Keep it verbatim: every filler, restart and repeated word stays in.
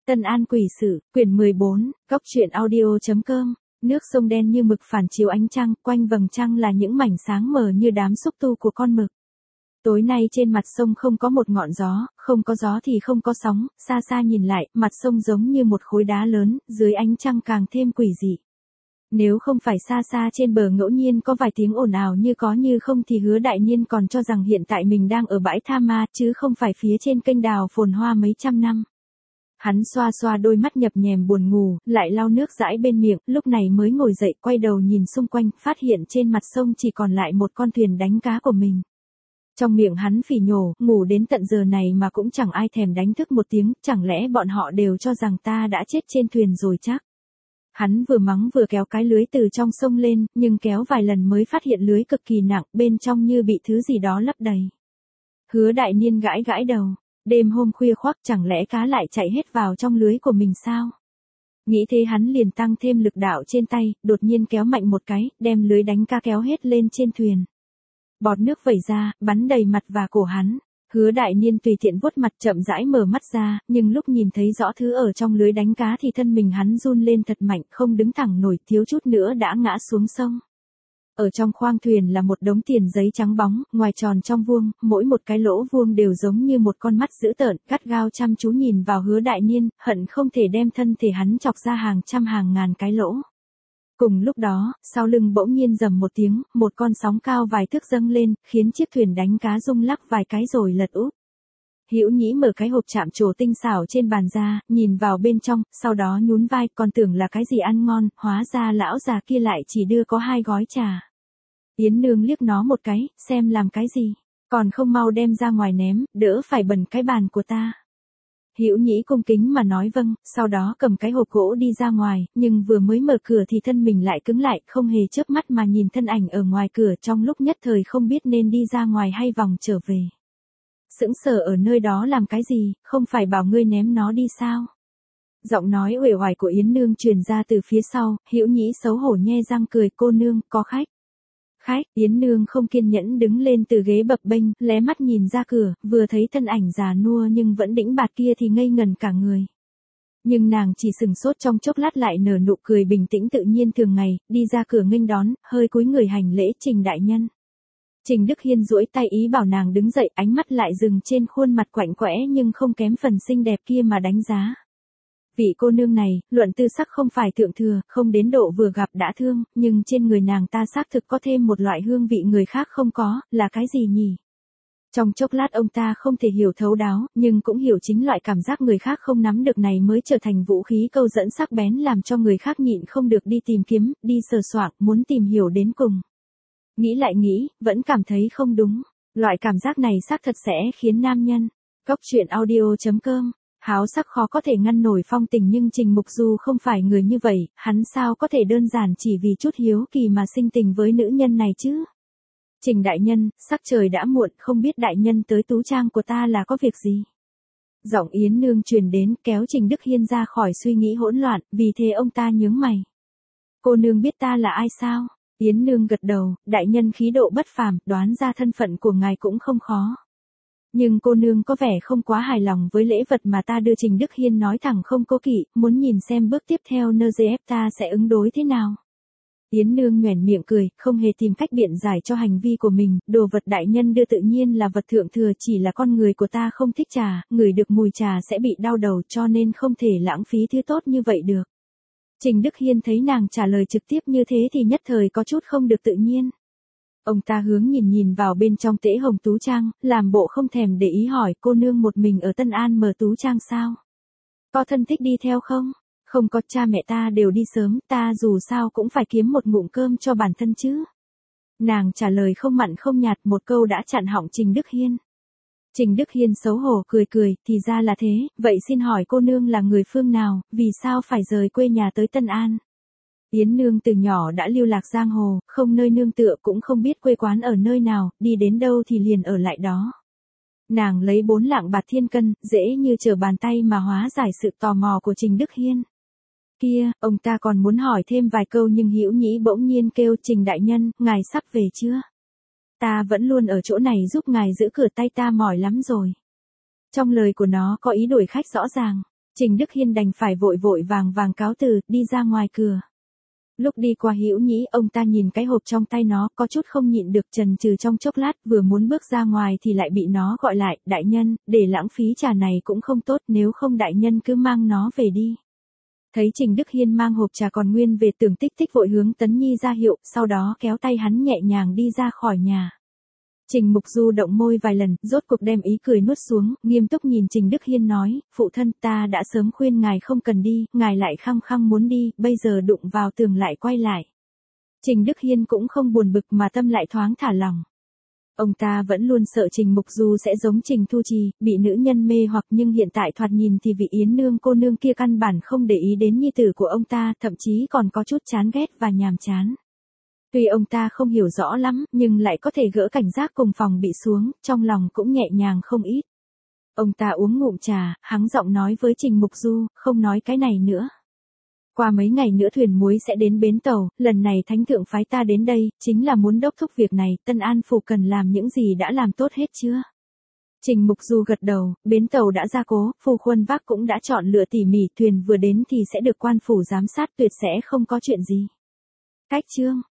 Tân An Quỷ Sự, quyển mười bốn, Cóc truyện audio.com. Nước sông đen như mực phản chiếu ánh trăng, quanh vầng trăng là những mảnh sáng mờ như đám xúc tu của con mực. Tối nay trên mặt sông không có một ngọn gió, không có gió thì không có sóng, xa xa nhìn lại, mặt sông giống như một khối đá lớn, dưới ánh trăng càng thêm quỷ dị. Nếu không phải xa xa trên bờ ngẫu nhiên có vài tiếng ồn ào như có như không thì Hứa Đại Niên còn cho rằng hiện tại mình đang ở bãi Tha Ma chứ không phải phía trên kênh đào phồn hoa mấy trăm năm. Hắn xoa xoa đôi mắt nhập nhèm buồn ngủ, lại lau nước dãi bên miệng, lúc này mới ngồi dậy quay đầu nhìn xung quanh, phát hiện trên mặt sông chỉ còn lại một con thuyền đánh cá của mình. Trong miệng hắn phỉ nhổ, ngủ đến tận giờ này mà cũng chẳng ai thèm đánh thức một tiếng, chẳng lẽ bọn họ đều cho rằng ta đã chết trên thuyền rồi chắc. Hắn vừa mắng vừa kéo cái lưới từ trong sông lên, nhưng kéo vài lần mới phát hiện lưới cực kỳ nặng, bên trong như bị thứ gì đó lấp đầy. Hứa Đại Niên gãi gãi đầu. Đêm hôm khuya khoác chẳng lẽ cá lại chạy hết vào trong lưới của mình sao? Nghĩ thế hắn liền tăng thêm lực đạo trên tay, đột nhiên kéo mạnh một cái, đem lưới đánh cá kéo hết lên trên thuyền. Bọt nước vẩy ra, bắn đầy mặt và cổ hắn. Hứa Đại Niên tùy tiện vuốt mặt chậm rãi mở mắt ra, nhưng lúc nhìn thấy rõ thứ ở trong lưới đánh cá thì thân mình hắn run lên thật mạnh, không đứng thẳng nổi, thiếu chút nữa đã ngã xuống sông. Ở trong khoang thuyền là một đống tiền giấy trắng bóng, ngoài tròn trong vuông, mỗi một cái lỗ vuông đều giống như một con mắt dữ tợn, gắt gao chăm chú nhìn vào Hứa Đại Niên, hận không thể đem thân thể hắn chọc ra hàng trăm hàng ngàn cái lỗ. Cùng lúc đó, sau lưng bỗng nhiên rầm một tiếng, một con sóng cao vài thước dâng lên, khiến chiếc thuyền đánh cá rung lắc vài cái rồi lật úp. Hữu Nhĩ mở cái hộp chạm trổ tinh xảo trên bàn ra, nhìn vào bên trong, sau đó nhún vai, còn tưởng là cái gì ăn ngon, hóa ra lão già kia lại chỉ đưa có hai gói trà. Yến Nương liếc nó một cái, xem làm cái gì, còn không mau đem ra ngoài ném, đỡ phải bẩn cái bàn của ta. Hữu Nhĩ cung kính mà nói vâng, sau đó cầm cái hộp gỗ đi ra ngoài, nhưng vừa mới mở cửa thì thân mình lại cứng lại, không hề chớp mắt mà nhìn thân ảnh ở ngoài cửa, trong lúc nhất thời không biết nên đi ra ngoài hay vòng trở về. Sững sờ ở nơi đó làm cái gì, không phải bảo ngươi ném nó đi sao? Giọng nói uể oải của Yến Nương truyền ra từ phía sau, Hữu Nhĩ xấu hổ nhe răng cười, cô nương, có khách. Khách, Yến Nương không kiên nhẫn đứng lên từ ghế bập bênh, lé mắt nhìn ra cửa, vừa thấy thân ảnh già nua nhưng vẫn đĩnh bạt kia thì ngây ngần cả người. Nhưng nàng chỉ sừng sốt trong chốc lát lại nở nụ cười bình tĩnh tự nhiên thường ngày, đi ra cửa nghênh đón, hơi cúi người hành lễ Trình đại nhân. Trình Đức Hiên duỗi tay ý bảo nàng đứng dậy, ánh mắt lại dừng trên khuôn mặt quạnh quẽ nhưng không kém phần xinh đẹp kia mà đánh giá. Vị cô nương này, luận tư sắc không phải thượng thừa, không đến độ vừa gặp đã thương, nhưng trên người nàng ta xác thực có thêm một loại hương vị người khác không có, là cái gì nhỉ? Trong chốc lát ông ta không thể hiểu thấu đáo, nhưng cũng hiểu chính loại cảm giác người khác không nắm được này mới trở thành vũ khí câu dẫn sắc bén làm cho người khác nhịn không được đi tìm kiếm, đi sờ soạng, muốn tìm hiểu đến cùng. Nghĩ lại nghĩ, vẫn cảm thấy không đúng, loại cảm giác này xác thật sẽ khiến nam nhân. Cóc truyện audio.com. Háo sắc khó có thể ngăn nổi phong tình nhưng Trình Mục Du không phải người như vậy, hắn sao có thể đơn giản chỉ vì chút hiếu kỳ mà sinh tình với nữ nhân này chứ? Trình đại nhân, sắc trời đã muộn, không biết đại nhân tới tú trang của ta là có việc gì? Giọng Yến Nương truyền đến kéo Trình Đức Hiên ra khỏi suy nghĩ hỗn loạn, vì thế ông ta nhướng mày. Cô nương biết ta là ai sao? Yến Nương gật đầu, đại nhân khí độ bất phàm, đoán ra thân phận của ngài cũng không khó. Nhưng cô nương có vẻ không quá hài lòng với lễ vật mà ta đưa. Trình Đức Hiên nói thẳng không cố kỵ, muốn nhìn xem bước tiếp theo nơ giê ép ta sẽ ứng đối thế nào. Yến Nương nhoẻn miệng cười, không hề tìm cách biện giải cho hành vi của mình, đồ vật đại nhân đưa tự nhiên là vật thượng thừa, chỉ là con người của ta không thích trà, ngửi được mùi trà sẽ bị đau đầu cho nên không thể lãng phí thứ tốt như vậy được. Trình Đức Hiên thấy nàng trả lời trực tiếp như thế thì nhất thời có chút không được tự nhiên. Ông ta hướng nhìn nhìn vào bên trong Tễ Hồng tú trang, làm bộ không thèm để ý hỏi cô nương một mình ở Tân An mở tú trang sao? Có thân thích đi theo không? Không có, cha mẹ ta đều đi sớm, ta dù sao cũng phải kiếm một ngụm cơm cho bản thân chứ. Nàng trả lời không mặn không nhạt, một câu đã chặn họng Trình Đức Hiên. Trình Đức Hiên xấu hổ cười cười, thì ra là thế, vậy xin hỏi cô nương là người phương nào, vì sao phải rời quê nhà tới Tân An? Yến Nương từ nhỏ đã lưu lạc giang hồ, không nơi nương tựa cũng không biết quê quán ở nơi nào, đi đến đâu thì liền ở lại đó. Nàng lấy bốn lạng bạc thiên cân, dễ như trở bàn tay mà hóa giải sự tò mò của Trình Đức Hiên. Kia, ông ta còn muốn hỏi thêm vài câu nhưng Hữu Nhĩ bỗng nhiên kêu Trình đại nhân, ngài sắp về chưa? Ta vẫn luôn ở chỗ này giúp ngài giữ cửa, tay ta mỏi lắm rồi. Trong lời của nó có ý đuổi khách rõ ràng. Trình Đức Hiên đành phải vội vội vàng vàng cáo từ, đi ra ngoài cửa. Lúc đi qua Hữu Nhĩ, ông ta nhìn cái hộp trong tay nó, có chút không nhịn được, chần chừ trong chốc lát, vừa muốn bước ra ngoài thì lại bị nó gọi lại, đại nhân, để lãng phí trà này cũng không tốt, nếu không đại nhân cứ mang nó về đi. Thấy Trình Đức Hiên mang hộp trà còn nguyên về, Tưởng Tích Tích vội hướng Tấn Nhi ra hiệu, sau đó kéo tay hắn nhẹ nhàng đi ra khỏi nhà. Trình Mục Du động môi vài lần, rốt cuộc đem ý cười nuốt xuống, nghiêm túc nhìn Trình Đức Hiên nói, phụ thân, ta đã sớm khuyên ngài không cần đi, ngài lại khăng khăng muốn đi, bây giờ đụng vào tường lại quay lại. Trình Đức Hiên cũng không buồn bực mà tâm lại thoáng thả lỏng. Ông ta vẫn luôn sợ Trình Mục Du sẽ giống Trình Thu Trì, bị nữ nhân mê hoặc, nhưng hiện tại thoạt nhìn thì vị Yến nương cô nương kia căn bản không để ý đến nhi tử của ông ta, thậm chí còn có chút chán ghét và nhàm chán. Tuy ông ta không hiểu rõ lắm, nhưng lại có thể gỡ cảnh giác cùng phòng bị xuống, trong lòng cũng nhẹ nhàng không ít. Ông ta uống ngụm trà, hắng giọng nói với Trình Mục Du, không nói cái này nữa. Qua mấy ngày nữa thuyền muối sẽ đến bến tàu, lần này thánh thượng phái ta đến đây, chính là muốn đốc thúc việc này, Tân An Phủ cần làm những gì đã làm tốt hết chưa? Trình Mục Du gật đầu, bến tàu đã gia cố, phu khuân vác cũng đã chọn lựa tỉ mỉ, thuyền vừa đến thì sẽ được quan phủ giám sát, tuyệt sẽ không có chuyện gì. Cách chương